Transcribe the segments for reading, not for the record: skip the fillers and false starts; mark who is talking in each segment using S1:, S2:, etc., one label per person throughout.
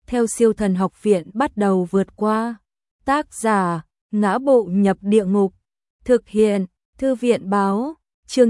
S1: theo Siêu Thần Học Viện bắt đầu vượt qua. Tác giả, Ngã Bộ Nhập Địa Ngục. Thực hiện, Thư viện báo, chương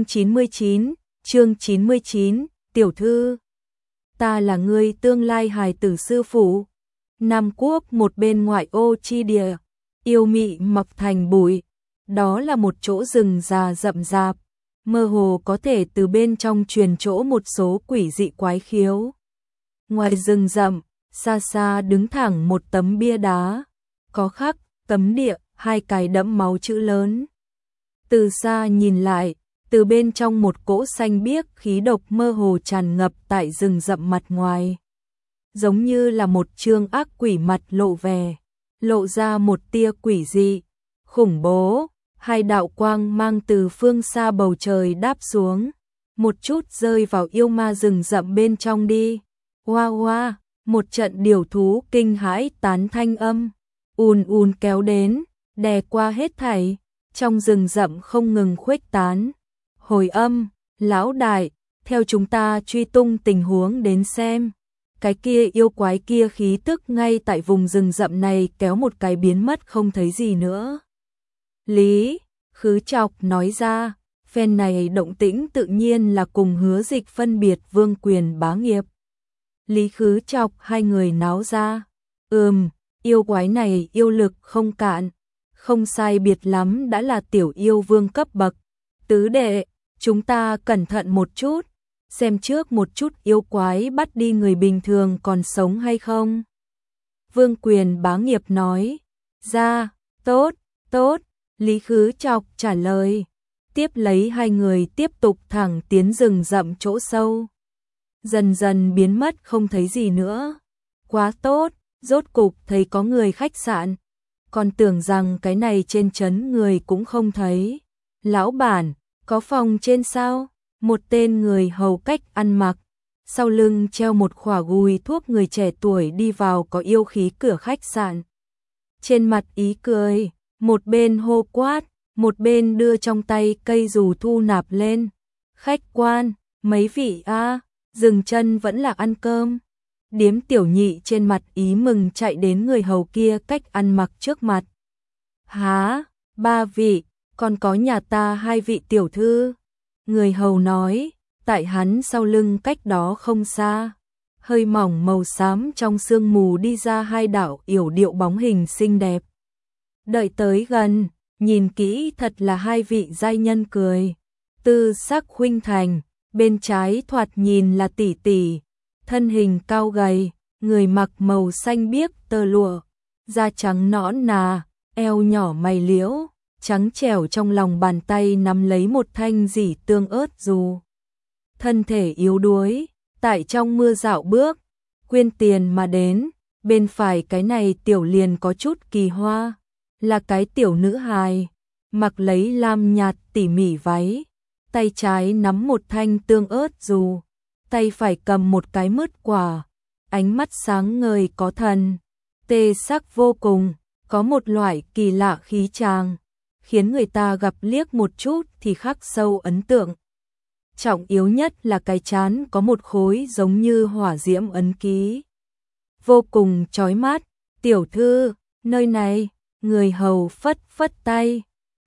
S1: 99, tiểu thư. Ta là người tương lai hài tử sư phụ. Nam Quốc một bên ngoại ô chi địa, yêu mị mọc thành bụi. Đó là một chỗ rừng già rậm rạp, mơ hồ có thể từ bên trong truyền chỗ một số quỷ dị quái khiếu. Ngoài rừng rậm, xa xa đứng thẳng một tấm bia đá, có khắc cấm địa, hai cái đẫm máu chữ lớn. Từ xa nhìn lại, từ bên trong một cỗ xanh biếc khí độc mơ hồ tràn ngập tại rừng rậm mặt ngoài. Giống như là một trương ác quỷ mặt lộ vẻ, lộ ra một tia quỷ dị, khủng bố. Hai đạo quang mang từ phương xa bầu trời đáp xuống, một chút rơi vào yêu ma rừng rậm bên trong đi. Hoa hoa, một trận điều thú kinh hãi tán thanh âm, ùn kéo đến, đè qua hết thảy, trong rừng rậm không ngừng khuếch tán. Hồi âm, lão đại, theo chúng ta truy tung tình huống đến xem. Cái kia yêu quái kia khí tức ngay tại vùng rừng rậm này kéo một cái biến mất không thấy gì nữa. Lý Khứ Trọc nói ra, phen này động tĩnh tự nhiên là cùng Hứa Dịch phân biệt vương quyền bá nghiệp. Lý Khứ Trọc hai người náo ra, yêu quái này yêu lực không cạn, không sai biệt lắm đã là tiểu yêu vương cấp bậc. Tứ đệ, chúng ta cẩn thận một chút, xem trước một chút yêu quái bắt đi người bình thường còn sống hay không. Vương quyền bá nghiệp nói ra, tốt. Lý Khứ Trọc trả lời, tiếp lấy hai người tiếp tục thẳng tiến rừng rậm chỗ sâu. Dần dần biến mất không thấy gì nữa. Quá tốt, rốt cục thấy có người khách sạn. Còn tưởng rằng cái này trên trấn người cũng không thấy. Lão bản, có phòng trên sao? Một tên người hầu cách ăn mặc, sau lưng treo một khỏa gùi thuốc người trẻ tuổi đi vào có yêu khí cửa khách sạn. Trên mặt ý cười, một bên hô quát, một bên đưa trong tay cây dù thu nạp lên. Khách quan, mấy vị dừng chân vẫn là ăn cơm. Điếm tiểu nhị trên mặt ý mừng chạy đến người hầu kia cách ăn mặc trước mặt. Há, ba vị, còn có nhà ta hai vị tiểu thư. Người hầu nói, tại hắn sau lưng cách đó không xa. Hơi mỏng màu xám trong sương mù đi ra hai đạo yểu điệu bóng hình xinh đẹp. Đợi tới gần, nhìn kỹ thật là hai vị giai nhân cười. Tư sắc khuynh thành, bên trái thoạt nhìn là tỷ tỷ, thân hình cao gầy, người mặc màu xanh biếc tơ lụa, da trắng nõn nà, eo nhỏ mày liễu, trắng trẻo trong lòng bàn tay nắm lấy một thanh dỉ tương ớt dù. Thân thể yếu đuối, tại trong mưa dạo bước, quyên tiền mà đến, bên phải cái này tiểu liền có chút kỳ hoa. Là cái tiểu nữ hài, mặc lấy lam nhạt tỉ mỉ váy, tay trái nắm một thanh tương ớt dù, tay phải cầm một cái mứt quả, ánh mắt sáng ngời có thần, tê sắc vô cùng, có một loại kỳ lạ khí tràng, khiến người ta gặp liếc một chút thì khắc sâu ấn tượng. Trọng yếu nhất là cái trán có một khối giống như hỏa diễm ấn ký, vô cùng chói mắt. Tiểu thư, nơi này. Người hầu phất tay,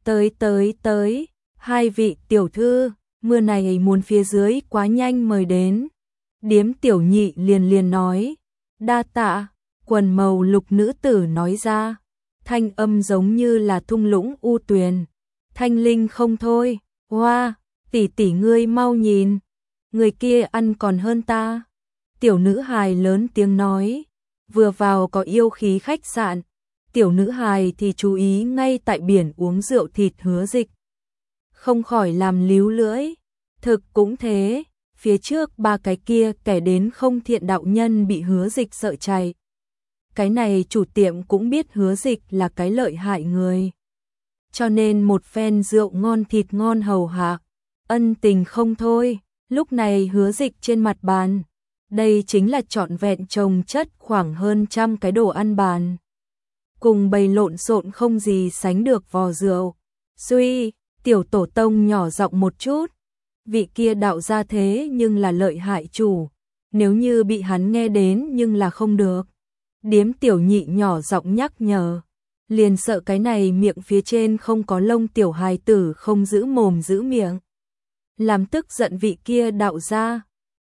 S1: tới, hai vị tiểu thư, mưa này muốn phía dưới quá nhanh mời đến. Điếm tiểu nhị liền nói, đa tạ, quần màu lục nữ tử nói ra, thanh âm giống như là thung lũng u tuyền, thanh linh không thôi. Hoa, tỷ ngươi mau nhìn, người kia ăn còn hơn ta. Tiểu nữ hài lớn tiếng nói, vừa vào có yêu khí khách sạn. Tiểu nữ hài thì chú ý ngay tại biển uống rượu thịt Hứa Dịch. Không khỏi làm líu lưỡi. Thực cũng thế, phía trước ba cái kia kẻ đến không thiện đạo nhân bị Hứa Dịch sợ chạy. Cái này chủ tiệm cũng biết Hứa Dịch là cái lợi hại người. Cho nên một phen rượu ngon thịt ngon hầu hạ, ân tình không thôi. Lúc này Hứa Dịch trên mặt bàn, đây chính là trọn vẹn chồng chất khoảng hơn 100 cái đồ ăn bàn. Cùng bầy lộn xộn không gì sánh được vò rượu. Suy, tiểu tổ tông nhỏ giọng một chút. Vị kia đạo gia thế nhưng là lợi hại chủ. Nếu như bị hắn nghe đến nhưng là không được. Điếm Tiểu Nhị nhỏ giọng nhắc nhở, liền sợ cái này miệng phía trên không có lông tiểu hài tử không giữ mồm giữ miệng. Làm tức giận vị kia đạo gia,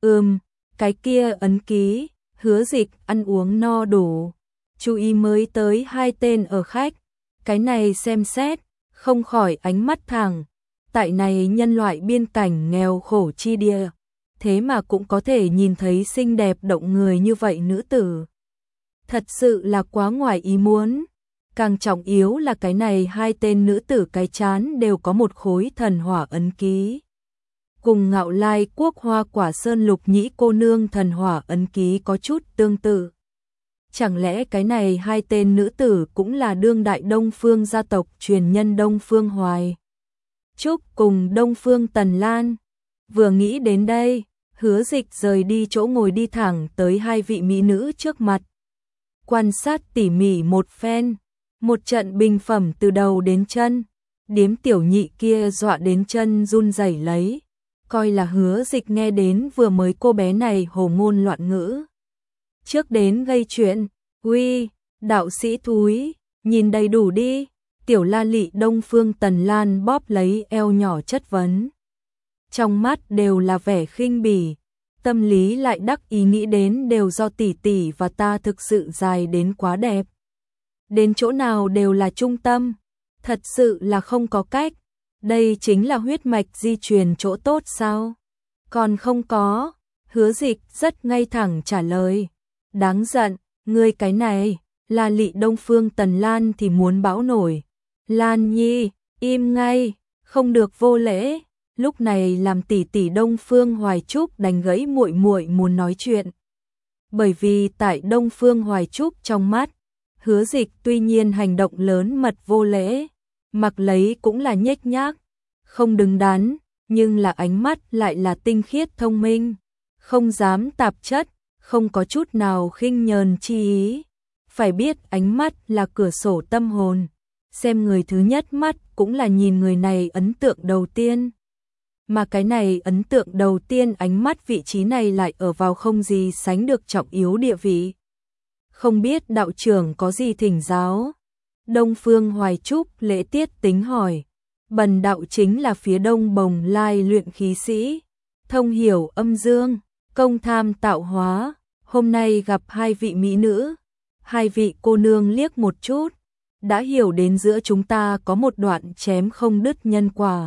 S1: cái kia ấn ký, Hứa Dịch ăn uống no đủ, chú ý mới tới hai tên ở khách, cái này xem xét, không khỏi ánh mắt thẳng, tại này nhân loại biên cảnh nghèo khổ chi địa, thế mà cũng có thể nhìn thấy xinh đẹp động người như vậy nữ tử. Thật sự là quá ngoài ý muốn, càng trọng yếu là cái này hai tên nữ tử cái chán đều có một khối thần hỏa ấn ký. Cùng Ngạo Lai quốc Hoa Quả Sơn Lục Nhĩ cô nương thần hỏa ấn ký có chút tương tự. Chẳng lẽ cái này hai tên nữ tử cũng là đương đại Đông Phương gia tộc truyền nhân Đông Phương Hoài Trúc cùng Đông Phương Tần Lan? Vừa nghĩ đến đây, Hứa Dịch rời đi chỗ ngồi đi thẳng tới hai vị mỹ nữ trước mặt. Quan sát tỉ mỉ một phen, một trận bình phẩm từ đầu đến chân, Điếm Tiểu Nhị kia dọa đến chân run rẩy lấy, coi là Hứa Dịch nghe đến vừa mới cô bé này hồ ngôn loạn ngữ. Trước đến gây chuyện, uy, đạo sĩ thúi, nhìn đầy đủ đi, Tiểu La Lị Đông Phương Tần Lan bóp lấy eo nhỏ chất vấn. Trong mắt đều là vẻ khinh bỉ, tâm lý lại đắc ý nghĩ đến đều do tỷ tỷ và ta thực sự dài đến quá đẹp. Đến chỗ nào đều là trung tâm, thật sự là không có cách, đây chính là huyết mạch di truyền chỗ tốt sao? Còn không có, Hứa Dịch rất ngay thẳng trả lời. Đáng giận, ngươi cái này, La Lị Đông Phương Tần Lan thì muốn bão nổi. Lan Nhi, im ngay, không được vô lễ. Lúc này làm tỷ tỷ Đông Phương Hoài Trúc đánh gãy muội muội muốn nói chuyện. Bởi vì tại Đông Phương Hoài Trúc trong mắt, Hứa Dịch tuy nhiên hành động lớn mật vô lễ, mặc lấy cũng là nhếch nhác, không đứng đắn, nhưng là ánh mắt lại là tinh khiết thông minh, không dám tạp chất, không có chút nào khinh nhờn chi ý. Phải biết ánh mắt là cửa sổ tâm hồn, xem người thứ nhất mắt cũng là nhìn người này ấn tượng đầu tiên. Mà cái này ấn tượng đầu tiên ánh mắt vị trí này lại ở vào không gì sánh được trọng yếu địa vị. Không biết đạo trưởng có gì thỉnh giáo? Đông Phương Hoài Trúc lễ tiết tính hỏi. Bần đạo chính là phía Đông Bồng Lai luyện khí sĩ, thông hiểu âm dương, công tham tạo hóa, hôm nay gặp hai vị mỹ nữ, hai vị cô nương liếc một chút, đã hiểu đến giữa chúng ta có một đoạn chém không đứt nhân quả.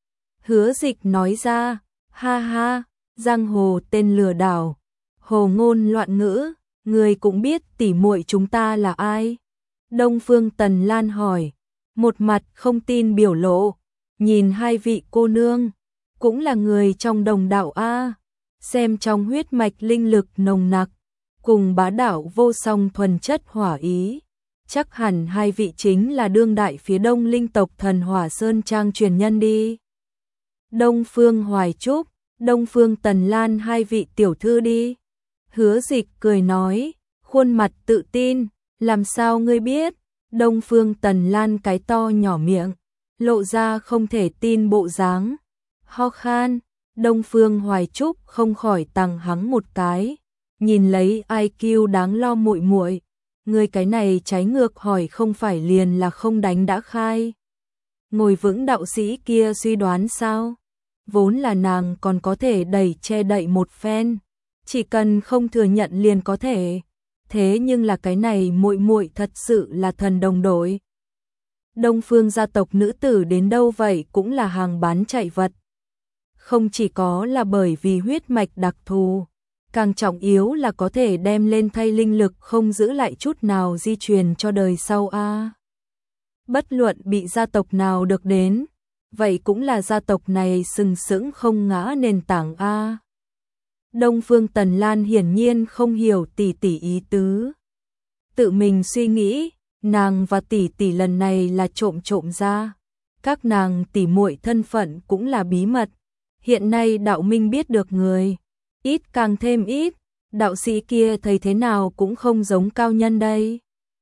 S1: Hứa Dịch nói ra, ha ha, giang hồ tên lừa đảo, hồ ngôn loạn ngữ, người cũng biết tỉ muội chúng ta là ai? Đông Phương Tần Lan hỏi, một mặt không tin biểu lộ, nhìn hai vị cô nương, cũng là người trong đồng đạo a, xem trong huyết mạch linh lực nồng nặc, cùng bá đạo vô song thuần chất hỏa ý, chắc hẳn hai vị chính là đương đại phía Đông linh tộc Thần Hỏa Sơn Trang truyền nhân đi. Đông Phương Hoài Trúc, Đông Phương Tần Lan hai vị tiểu thư đi. Hứa Dịch cười nói, khuôn mặt tự tin, làm sao ngươi biết? Đông Phương Tần Lan cái to nhỏ miệng, lộ ra không thể tin bộ dáng. Ho khan, Đông Phương Hoài Trúc không khỏi tằng hắng một cái, nhìn lấy IQ đáng lo muội muội, ngươi cái này trái ngược hỏi không phải liền là không đánh đã khai. Ngồi vững đạo sĩ kia suy đoán sao? Vốn là nàng còn có thể đẩy che đậy một phen, chỉ cần không thừa nhận liền có thể. Thế nhưng là cái này muội muội thật sự là thần đồng đội. Đông Phương gia tộc nữ tử đến đâu vậy cũng là hàng bán chạy vật. Không chỉ có là bởi vì huyết mạch đặc thù, càng trọng yếu là có thể đem lên thay linh lực không giữ lại chút nào di truyền cho đời sau a. Bất luận bị gia tộc nào được đến, vậy cũng là gia tộc này sừng sững không ngã nền tảng a. Đông Phương Tần Lan hiển nhiên không hiểu tỷ tỷ ý tứ. Tự mình suy nghĩ, nàng và tỷ tỷ lần này là trộm ra. Các nàng tỷ muội thân phận cũng là bí mật. Hiện nay đạo minh biết được người, ít càng thêm ít, đạo sĩ kia thấy thế nào cũng không giống cao nhân đây.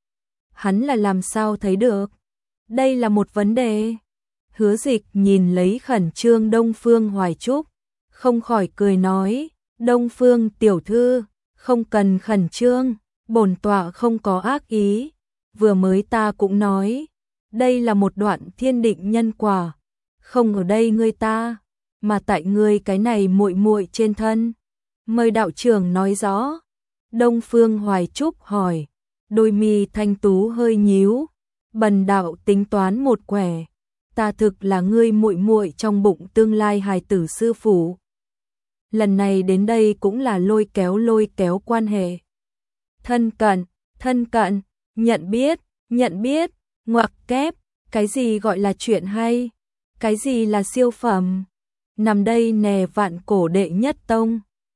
S1: Hắn là làm sao thấy được? Đây là một vấn đề. Hứa Dịch nhìn lấy khẩn trương Đông Phương Hoài Trúc, không khỏi cười nói, Đông Phương tiểu thư, không cần khẩn trương, Bổn tọa không có ác ý, vừa mới ta cũng nói, đây là một đoạn thiên định nhân quả, không ở đây ngươi ta, mà tại ngươi cái này muội muội trên thân. Mời đạo trưởng nói rõ. Đông Phương Hoài Trúc hỏi, đôi mi thanh tú hơi nhíu, bần đạo tính toán một quẻ, ta thực là ngươi muội muội trong bụng tương lai hài tử sư phụ. Lần này đến đây cũng là lôi kéo quan hệ. Thân cận, nhận biết, ngoặc kép, cái gì gọi là chuyện hay, cái gì là siêu phẩm. Nằm đây nè vạn cổ đệ nhất tông,